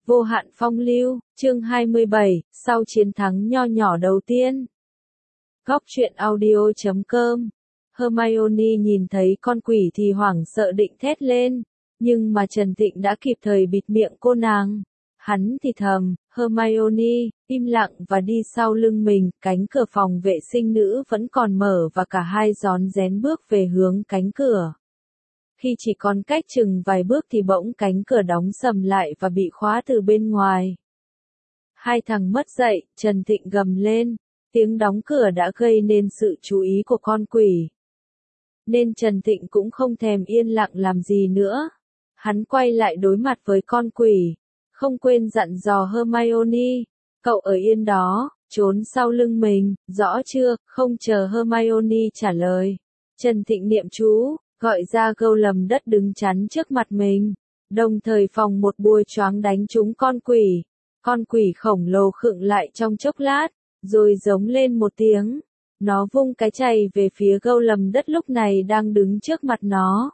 Vô hạn phong lưu, chương 27, sau chiến thắng nho nhỏ đầu tiên. Góc truyện audio.com. Hermione nhìn thấy con quỷ thì hoảng sợ định thét lên, nhưng mà Trần Thịnh đã kịp thời bịt miệng cô nàng. Hắn thì thầm, Hermione, im lặng và đi sau lưng mình, cánh cửa phòng vệ sinh nữ vẫn còn mở và cả hai rón rén bước về hướng cánh cửa. Khi chỉ còn cách chừng vài bước thì bỗng cánh cửa đóng sầm lại và bị khóa từ bên ngoài. Hai thằng mất dậy, Trần Thịnh gầm lên, tiếng đóng cửa đã gây nên sự chú ý của con quỷ. Nên Trần Thịnh cũng không thèm yên lặng làm gì nữa. Hắn quay lại đối mặt với con quỷ, không quên dặn dò Hermione, cậu ở yên đó, trốn sau lưng mình, rõ chưa? Không chờ Hermione trả lời, Trần Thịnh niệm chú, gọi ra gâu lầm đất đứng chắn trước mặt mình, đồng thời phòng một bùa choáng đánh trúng con quỷ. Con quỷ khổng lồ khựng lại trong chốc lát, rồi giống lên một tiếng. Nó vung cái chày về phía gâu lầm đất lúc này đang đứng trước mặt nó.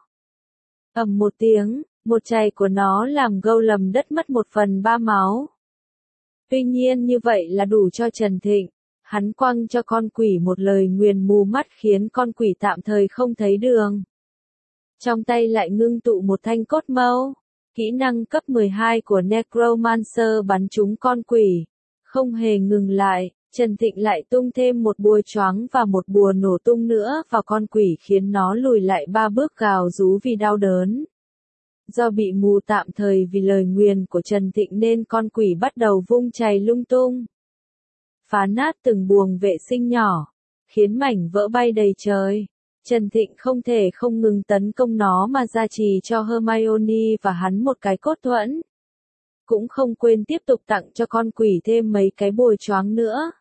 Ầm một tiếng, một chày của nó làm gâu lầm đất mất 1/3 máu. Tuy nhiên như vậy là đủ cho Trần Thịnh. Hắn quăng cho con quỷ một lời nguyền mù mắt khiến con quỷ tạm thời không thấy đường. Trong tay lại ngưng tụ một thanh cốt mâu. Kỹ năng cấp 12 của Necromancer bắn trúng con quỷ. Không hề ngừng lại, Trần Thịnh lại tung thêm một bùa choáng và một bùa nổ tung nữa vào con quỷ khiến nó lùi lại 3 bước gào rú vì đau đớn. Do bị mù tạm thời vì lời nguyền của Trần Thịnh nên con quỷ bắt đầu vung chày lung tung. Phá nát từng buồng vệ sinh nhỏ, khiến mảnh vỡ bay đầy trời. Trần Thịnh không thể không ngừng tấn công nó mà gia trì cho Hermione và hắn một cái cốt thuẫn. Cũng không quên tiếp tục tặng cho con quỷ thêm mấy cái bùa choáng nữa.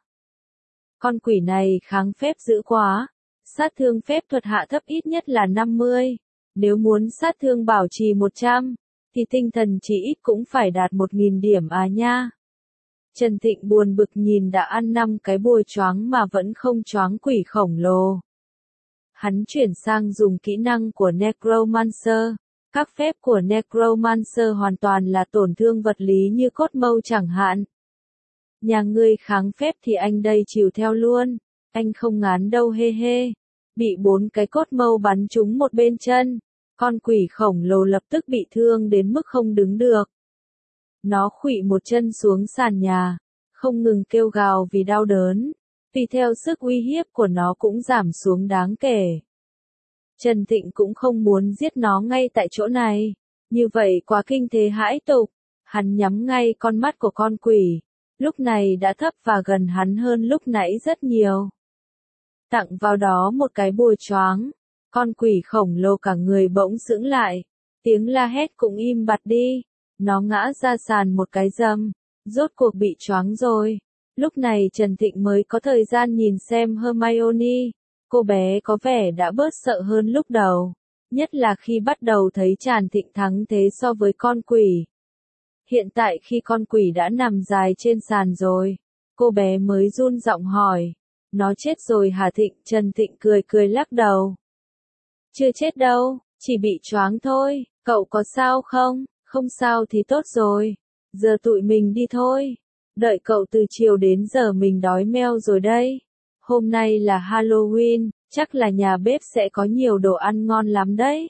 Con quỷ này kháng phép dữ quá, sát thương phép thuật hạ thấp ít nhất là 50. Nếu muốn sát thương bảo trì 100, thì tinh thần chỉ ít cũng phải đạt 1000 điểm à nha. Trần Thịnh buồn bực nhìn đã ăn 5 cái bùa choáng mà vẫn không choáng quỷ khổng lồ. Hắn chuyển sang dùng kỹ năng của Necromancer. Các phép của Necromancer hoàn toàn là tổn thương vật lý như cốt mâu chẳng hạn. Nhà ngươi kháng phép thì anh đây chịu theo luôn. Anh không ngán đâu hê hê. Bị 4 cái cốt mâu bắn trúng một bên chân. Con quỷ khổng lồ lập tức bị thương đến mức không đứng được. Nó khuỵu một chân xuống sàn nhà, không ngừng kêu gào vì đau đớn. Tùy theo sức uy hiếp của nó cũng giảm xuống đáng kể. Trần Thịnh cũng không muốn giết nó ngay tại chỗ này. Như vậy quá kinh thế hãi tục. Hắn nhắm ngay con mắt của con quỷ. Lúc này đã thấp và gần hắn hơn lúc nãy rất nhiều. Tặng vào đó một cái bùa choáng. Con quỷ khổng lồ cả người bỗng sững lại. Tiếng la hét cũng im bặt đi. Nó ngã ra sàn một cái dầm. Rốt cuộc bị choáng rồi. Lúc này Trần Thịnh mới có thời gian nhìn xem Hermione. Cô bé có vẻ đã bớt sợ hơn lúc đầu. Nhất là khi bắt đầu thấy Trần Thịnh thắng thế so với con quỷ. Hiện tại khi con quỷ đã nằm dài trên sàn rồi. Cô bé mới run giọng hỏi. Nó chết rồi hả Thịnh? Trần Thịnh cười cười lắc đầu. Chưa chết đâu, chỉ bị choáng thôi. Cậu có sao không? Không sao thì tốt rồi. Giờ tụi mình đi thôi. Đợi cậu từ chiều đến giờ mình đói meo rồi đây. Hôm nay là Halloween, chắc là nhà bếp sẽ có nhiều đồ ăn ngon lắm đấy.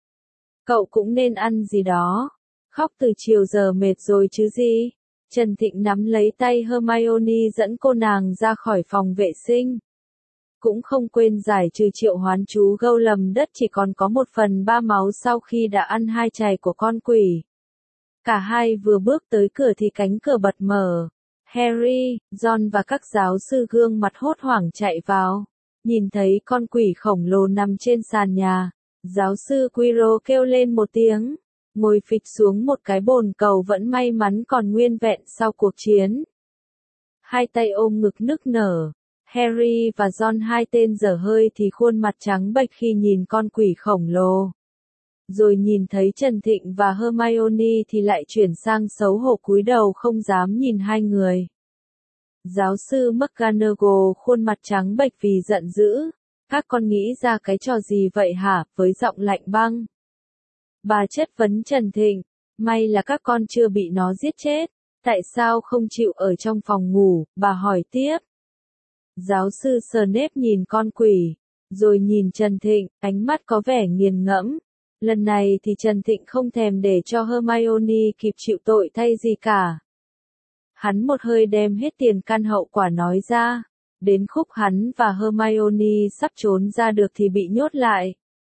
Cậu cũng nên ăn gì đó. Khóc từ chiều giờ mệt rồi chứ gì. Trần Thịnh nắm lấy tay Hermione dẫn cô nàng ra khỏi phòng vệ sinh. Cũng không quên giải trừ triệu hoán chú gâu lầm đất chỉ còn có 1/3 máu sau khi đã ăn 2 chày của con quỷ. Cả hai vừa bước tới cửa thì cánh cửa bật mở. Harry, Ron và các giáo sư gương mặt hốt hoảng chạy vào. Nhìn thấy con quỷ khổng lồ nằm trên sàn nhà. Giáo sư Quirrell kêu lên một tiếng. Ngồi phịch xuống một cái bồn cầu vẫn may mắn còn nguyên vẹn sau cuộc chiến. Hai tay ôm ngực nức nở. Harry và Ron hai tên dở hơi thì khuôn mặt trắng bệch khi nhìn con quỷ khổng lồ. Rồi nhìn thấy Trần Thịnh và Hermione thì lại chuyển sang xấu hổ cúi đầu không dám nhìn hai người. Giáo sư McGonagall khuôn mặt trắng bệch vì giận dữ. Các con nghĩ ra cái trò gì vậy hả? Với giọng lạnh băng. Bà chất vấn Trần Thịnh. May là các con chưa bị nó giết chết. Tại sao không chịu ở trong phòng ngủ, bà hỏi tiếp. Giáo sư Snape nhìn con quỷ, rồi nhìn Trần Thịnh, ánh mắt có vẻ nghiền ngẫm. Lần này thì Trần Thịnh không thèm để cho Hermione kịp chịu tội thay gì cả. Hắn một hơi đem hết tiền căn hậu quả nói ra. Đến khúc hắn và Hermione sắp trốn ra được thì bị nhốt lại.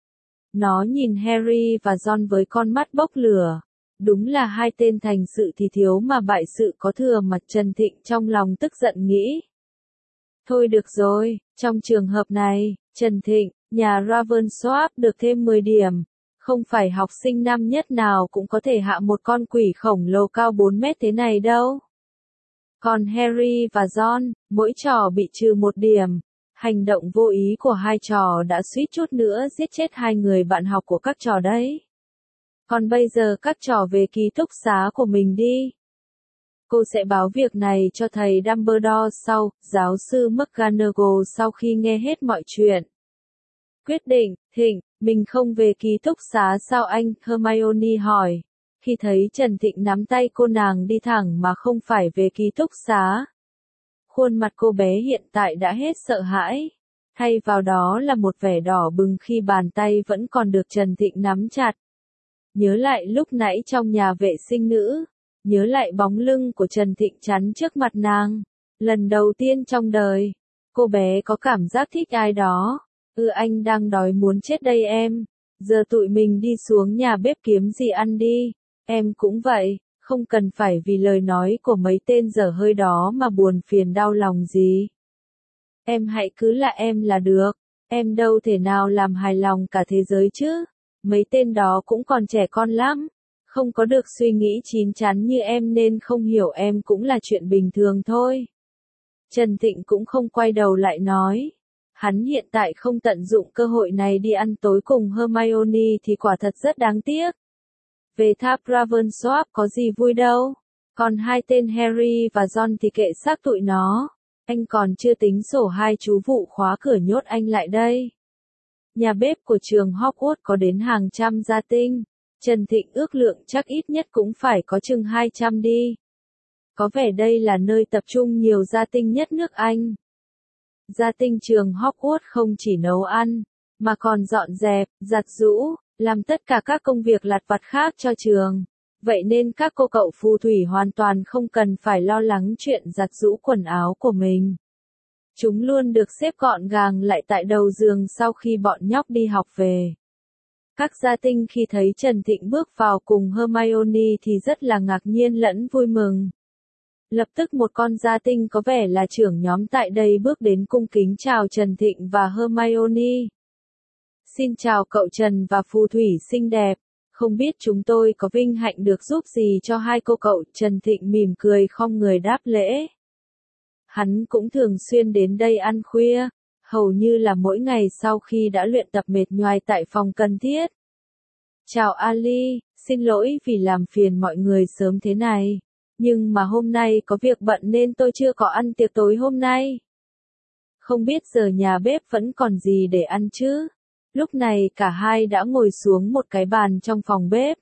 Nó nhìn Harry và Ron với con mắt bốc lửa. Đúng là hai tên thành sự thì thiếu mà bại sự có thừa mà. Trần Thịnh trong lòng tức giận nghĩ. Thôi được rồi, trong trường hợp này, Trần Thịnh, nhà Ravensworth được thêm 10 điểm. Không phải học sinh năm nhất nào cũng có thể hạ một con quỷ khổng lồ cao 4 mét thế này đâu. Còn Harry và Ron, mỗi trò bị trừ 1 điểm. Hành động vô ý của hai trò đã suýt chút nữa giết chết hai người bạn học của các trò đấy. Còn bây giờ các trò về ký túc xá của mình đi. Cô sẽ báo việc này cho thầy Dumbledore sau. Giáo sư McGonagall sau khi nghe hết mọi chuyện. Quyết định, Thịnh, mình không về ký túc xá sao anh? Hermione hỏi. Khi thấy Trần Thịnh nắm tay cô nàng đi thẳng mà không phải về ký túc xá. Khuôn mặt cô bé hiện tại đã hết sợ hãi. Thay vào đó là một vẻ đỏ bừng khi bàn tay vẫn còn được Trần Thịnh nắm chặt. Nhớ lại lúc nãy trong nhà vệ sinh nữ. Nhớ lại bóng lưng của Trần Thịnh chắn trước mặt nàng. Lần đầu tiên trong đời, cô bé có cảm giác thích ai đó. Anh đang đói muốn chết đây em. Giờ tụi mình đi xuống nhà bếp kiếm gì ăn đi. Em cũng vậy, không cần phải vì lời nói của mấy tên dở hơi đó mà buồn phiền đau lòng gì. Em hãy cứ là em là được. Em đâu thể nào làm hài lòng cả thế giới chứ. Mấy tên đó cũng còn trẻ con lắm. Không có được suy nghĩ chín chắn như em nên không hiểu em cũng là chuyện bình thường thôi. Trần Thịnh cũng không quay đầu lại nói. Hắn hiện tại không tận dụng cơ hội này đi ăn tối cùng Hermione thì quả thật rất đáng tiếc. Về tháp Ravensworth có gì vui đâu. Còn hai tên Harry và Ron thì kệ xác tụi nó. Anh còn chưa tính sổ hai chú vụ khóa cửa nhốt anh lại đây. Nhà bếp của trường Hogwarts có đến hàng trăm gia tinh. Trần Thịnh ước lượng chắc ít nhất cũng phải có chừng 200 đi. Có vẻ đây là nơi tập trung nhiều gia tinh nhất nước Anh. Gia tinh trường Hogwarts không chỉ nấu ăn, mà còn dọn dẹp, giặt giũ, làm tất cả các công việc lặt vặt khác cho trường. Vậy nên các cô cậu phù thủy hoàn toàn không cần phải lo lắng chuyện giặt giũ quần áo của mình. Chúng luôn được xếp gọn gàng lại tại đầu giường sau khi bọn nhóc đi học về. Các gia tinh khi thấy Trần Thịnh bước vào cùng Hermione thì rất là ngạc nhiên lẫn vui mừng. Lập tức một con gia tinh có vẻ là trưởng nhóm tại đây bước đến cung kính chào Trần Thịnh và Hermione. Xin chào cậu Trần và phù thủy xinh đẹp, không biết chúng tôi có vinh hạnh được giúp gì cho hai cô cậu. Trần Thịnh mỉm cười khom người đáp lễ. Hắn cũng thường xuyên đến đây ăn khuya, hầu như là mỗi ngày sau khi đã luyện tập mệt nhoài tại phòng cần thiết. Chào Ali, xin lỗi vì làm phiền mọi người sớm thế này. Nhưng mà hôm nay có việc bận nên tôi chưa có ăn tiệc tối hôm nay. Không biết giờ nhà bếp vẫn còn gì để ăn chứ? Lúc này cả hai đã ngồi xuống một cái bàn trong phòng bếp.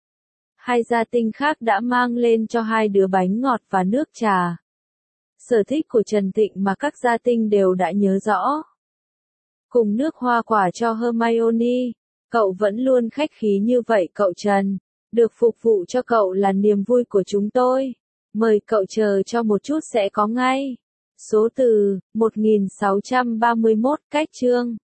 Hai gia tinh khác đã mang lên cho hai đứa bánh ngọt và nước trà. Sở thích của Trần Thịnh mà các gia tinh đều đã nhớ rõ. Cùng nước hoa quả cho Hermione. Cậu vẫn luôn khách khí như vậy cậu Trần. Được phục vụ cho cậu là niềm vui của chúng tôi. Mời cậu chờ cho một chút sẽ có ngay. Số từ 1631 cách chương